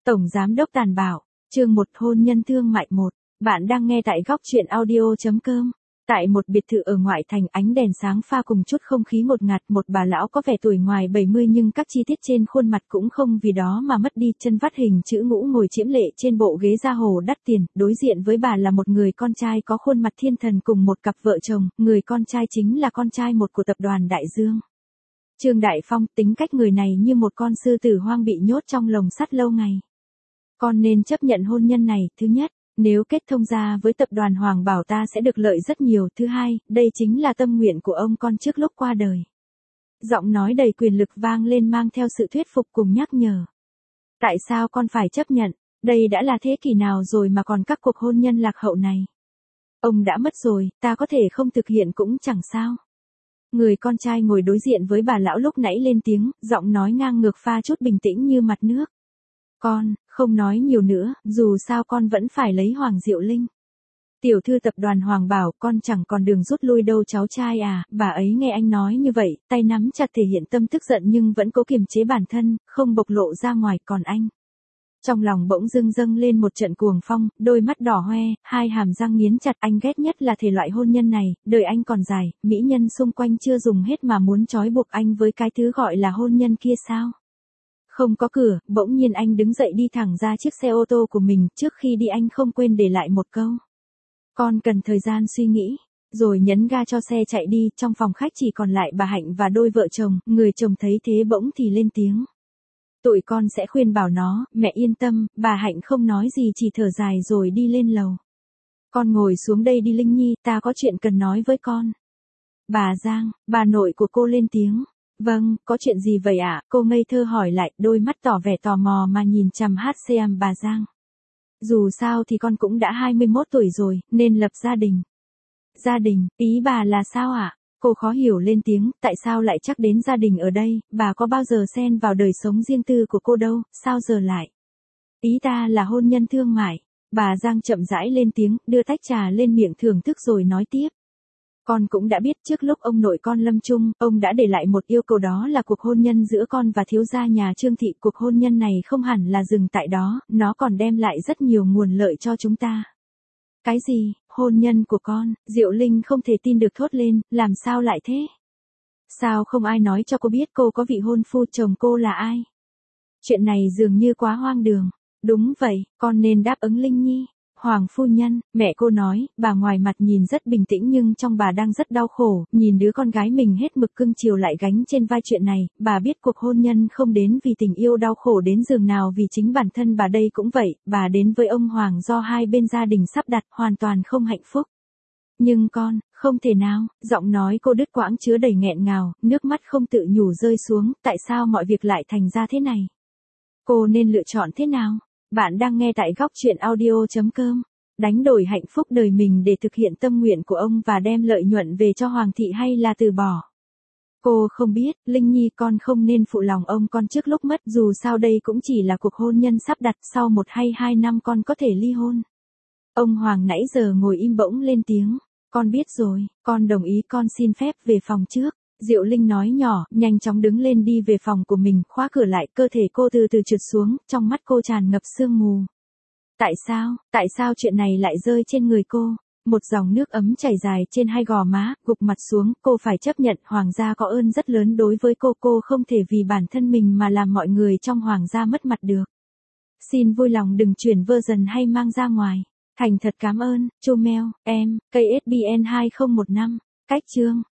Tổng Giám đốc Tàn Bạo, chương 1 hôn nhân thương mại 1. Bạn đang nghe tại góc truyện audio.com. Tại một biệt thự ở ngoại thành, ánh đèn sáng pha cùng chút không khí ngột ngạt, một bà lão có vẻ tuổi ngoài 70 nhưng các chi tiết trên khuôn mặt cũng không vì đó mà mất đi, chân vắt hình chữ ngũ ngồi chiếm lệ trên bộ ghế da hồ đắt tiền, đối diện với bà là một người con trai có khuôn mặt thiên thần cùng một cặp vợ chồng, người con trai chính là con trai một của tập đoàn Đại Dương. Trương Đại Phong, tính cách người này như một con sư tử hoang bị nhốt trong lồng sắt lâu ngày. Con nên chấp nhận hôn nhân này, thứ nhất, nếu kết thông gia với tập đoàn Hoàng Bảo ta sẽ được lợi rất nhiều, thứ hai, đây chính là tâm nguyện của ông con trước lúc qua đời. Giọng nói đầy quyền lực vang lên mang theo sự thuyết phục cùng nhắc nhở. Tại sao con phải chấp nhận, đây đã là thế kỷ nào rồi mà còn các cuộc hôn nhân lạc hậu này. Ông đã mất rồi, ta có thể không thực hiện cũng chẳng sao. Người con trai ngồi đối diện với bà lão lúc nãy lên tiếng, giọng nói ngang ngược pha chút bình tĩnh như mặt nước. Con, không nói nhiều nữa, dù sao con vẫn phải lấy Hoàng Diệu Linh. Tiểu thư tập đoàn Hoàng bảo, con chẳng còn đường rút lui đâu cháu trai à, bà ấy nghe anh nói như vậy, tay nắm chặt thể hiện tâm tức giận nhưng vẫn cố kiềm chế bản thân, không bộc lộ ra ngoài, còn anh. Trong lòng bỗng dưng dâng lên một trận cuồng phong, đôi mắt đỏ hoe, hai hàm răng nghiến chặt, anh ghét nhất là thể loại hôn nhân này, đời anh còn dài, mỹ nhân xung quanh chưa dùng hết mà muốn trói buộc anh với cái thứ gọi là hôn nhân kia sao? Không có cửa, bỗng nhiên anh đứng dậy đi thẳng ra chiếc xe ô tô của mình, trước khi đi anh không quên để lại một câu. Con cần thời gian suy nghĩ, rồi nhấn ga cho xe chạy đi, trong phòng khách chỉ còn lại bà Hạnh và đôi vợ chồng, người chồng thấy thế bỗng thì lên tiếng. Tụi con sẽ khuyên bảo nó, mẹ yên tâm, bà Hạnh không nói gì chỉ thở dài rồi đi lên lầu. Con ngồi xuống đây đi Linh Nhi, ta có chuyện cần nói với con. Bà Giang, bà nội của cô lên tiếng. Vâng, có chuyện gì vậy ạ? Cô ngây thơ hỏi lại, đôi mắt tỏ vẻ tò mò mà nhìn chằm HCM bà Giang. Dù sao thì con cũng đã 21 tuổi rồi, nên lập gia đình. Gia đình, ý bà là sao ạ? Cô khó hiểu lên tiếng, tại sao lại chắc đến gia đình ở đây, bà có bao giờ xen vào đời sống riêng tư của cô đâu, sao giờ lại? Ý ta là hôn nhân thương mại. Bà Giang chậm rãi lên tiếng, đưa tách trà lên miệng thưởng thức rồi nói tiếp. Con cũng đã biết trước lúc ông nội con lâm chung, ông đã để lại một yêu cầu, đó là cuộc hôn nhân giữa con và thiếu gia nhà Trương Thị. Cuộc hôn nhân này không hẳn là dừng tại đó, nó còn đem lại rất nhiều nguồn lợi cho chúng ta. Cái gì, hôn nhân của con? Diệu Linh không thể tin được thốt lên, làm sao lại thế? Sao không ai nói cho cô biết cô có vị hôn phu, chồng cô là ai? Chuyện này dường như quá hoang đường. Đúng vậy, con nên đáp ứng Linh Nhi. Hoàng phu nhân, mẹ cô nói, bà ngoài mặt nhìn rất bình tĩnh nhưng trong bà đang rất đau khổ, nhìn đứa con gái mình hết mực cưng chiều lại gánh trên vai chuyện này, bà biết cuộc hôn nhân không đến vì tình yêu đau khổ đến giường nào vì chính bản thân bà đây cũng vậy, bà đến với ông Hoàng do hai bên gia đình sắp đặt, hoàn toàn không hạnh phúc. Nhưng con, không thể nào, giọng nói cô đứt quãng chứa đầy nghẹn ngào, nước mắt không tự nhủ rơi xuống, tại sao mọi việc lại thành ra thế này? Cô nên lựa chọn thế nào? Bạn đang nghe tại góc truyện audio.com. Đánh đổi hạnh phúc đời mình để thực hiện tâm nguyện của ông và đem lợi nhuận về cho Hoàng thị hay là từ bỏ? Cô không biết, Linh Nhi, con không nên phụ lòng ông con trước lúc mất, dù sao đây cũng chỉ là cuộc hôn nhân sắp đặt, sau 1 hay 2 năm con có thể ly hôn. Ông Hoàng nãy giờ ngồi im bỗng lên tiếng. Con biết rồi, con đồng ý, con xin phép về phòng trước. Diệu Linh nói nhỏ, nhanh chóng đứng lên đi về phòng của mình, khóa cửa lại, cơ thể cô từ từ trượt xuống, trong mắt cô tràn ngập sương mù. Tại sao chuyện này lại rơi trên người cô? Một dòng nước ấm chảy dài trên hai gò má, gục mặt xuống, cô phải chấp nhận Hoàng gia có ơn rất lớn đối với cô không thể vì bản thân mình mà làm mọi người trong Hoàng gia mất mặt được. Xin vui lòng đừng chuyển version hay mang ra ngoài. Thành thật cảm ơn, Chumel, em, KSBN 2015, cách chương.